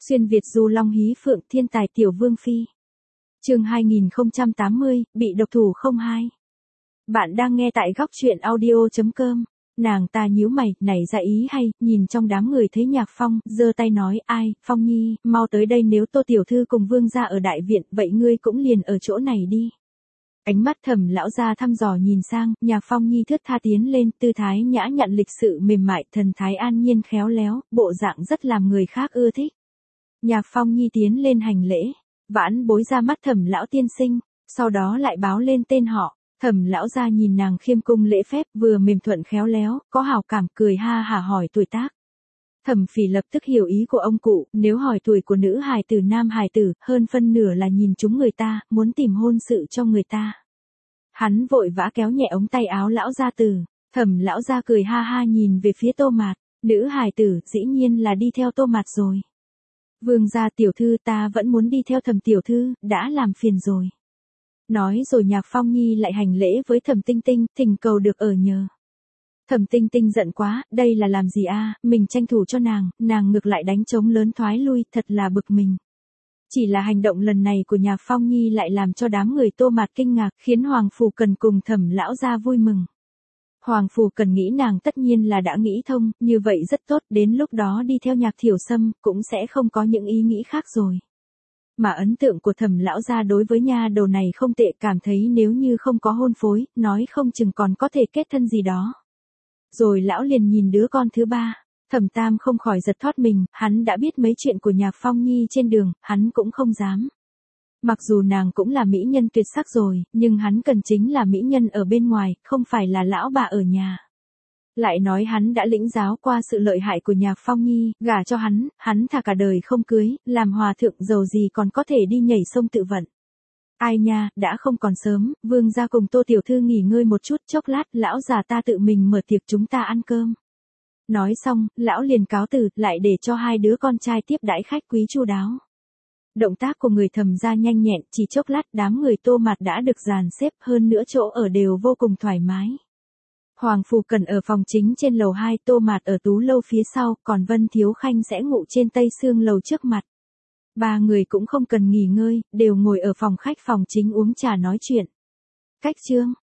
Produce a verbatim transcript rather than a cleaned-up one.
Xuyên Việt du long hí phượng thiên tài tiểu vương phi. Chương hai nghìn không trăm tám mươi, bị độc thủ không hai. Bạn đang nghe tại góc truyện audio chấm com. Nàng ta nhíu mày, nảy ra ý hay, nhìn trong đám người thấy Nhạc Phong, giơ tay nói, ai, Phong Nhi, mau tới đây, nếu Tô tiểu thư cùng vương gia ở đại viện, vậy ngươi cũng liền ở chỗ này đi. Ánh mắt Thẩm lão gia thăm dò nhìn sang, Nhạc Phong Nhi thướt tha tiến lên, tư thái nhã nhặn lịch sự mềm mại, thần thái an nhiên khéo léo, bộ dạng rất làm người khác ưa thích. Nhạc Phong Nhi tiến lên hành lễ, vãn bối ra mắt Thẩm lão tiên sinh, sau đó lại báo lên tên họ. Thẩm lão gia nhìn nàng khiêm cung lễ phép, vừa mềm thuận khéo léo, có hảo cảm, cười ha hả hỏi tuổi tác. Thẩm Phỉ lập tức hiểu ý của ông cụ, nếu hỏi tuổi của nữ hài tử nam hài tử, hơn phân nửa là nhìn chúng người ta, muốn tìm hôn sự cho người ta. Hắn vội vã kéo nhẹ ống tay áo lão gia tử, Thẩm lão gia cười ha ha nhìn về phía Tô Mạt, nữ hài tử, dĩ nhiên là đi theo Tô Mạt rồi. Vương gia tiểu thư, ta vẫn muốn đi theo Thẩm tiểu thư, đã làm phiền rồi. Nói rồi Nhạc Phong Nhi lại hành lễ với Thẩm Tinh Tinh, thỉnh cầu được ở nhờ. Thẩm Tinh Tinh giận quá, đây là làm gì a, mình tranh thủ cho nàng, nàng ngược lại đánh trống lớn thoái lui, thật là bực mình. Chỉ là hành động lần này của Nhạc Phong Nhi lại làm cho đám người Tô Mạt kinh ngạc, khiến Hoàng Phủ Cần cùng Thẩm lão gia vui mừng. Hoàng Phủ Cần nghĩ nàng tất nhiên là đã nghĩ thông, như vậy rất tốt, đến lúc đó đi theo Nhạc Thiểu Sâm, cũng sẽ không có những ý nghĩ khác rồi. Mà ấn tượng của Thẩm lão gia đối với nha đầu này không tệ, cảm thấy nếu như không có hôn phối, nói không chừng còn có thể kết thân gì đó. Rồi lão liền nhìn đứa con thứ ba, Thẩm Tam không khỏi giật thót mình, hắn đã biết mấy chuyện của Nhạc Phong Nhi trên đường, hắn cũng không dám. Mặc dù nàng cũng là mỹ nhân tuyệt sắc rồi, nhưng hắn cần chính là mỹ nhân ở bên ngoài, không phải là lão bà ở nhà. Lại nói hắn đã lĩnh giáo qua sự lợi hại của Nhạc Phong Nhi, gả cho hắn, hắn thà cả đời không cưới, làm hòa thượng giàu gì còn có thể đi nhảy sông tự vận. Ai nha, đã không còn sớm, vương gia cùng Tô tiểu thư nghỉ ngơi một chút, chốc lát, lão già ta tự mình mở tiệc chúng ta ăn cơm. Nói xong, lão liền cáo từ, lại để cho hai đứa con trai tiếp đãi khách quý chu đáo. Động tác của người Thẩm gia nhanh nhẹn, chỉ chốc lát đám người Tô Mạt đã được dàn xếp, hơn nữa chỗ ở đều vô cùng thoải mái. Hoàng Phủ Cần ở phòng chính trên lầu hai, Tô Mạt ở tú lâu phía sau, còn Vân Thiếu Khanh sẽ ngủ trên tây xương lầu trước mặt. Ba người cũng không cần nghỉ ngơi, đều ngồi ở phòng khách phòng chính uống trà nói chuyện. Cách chương,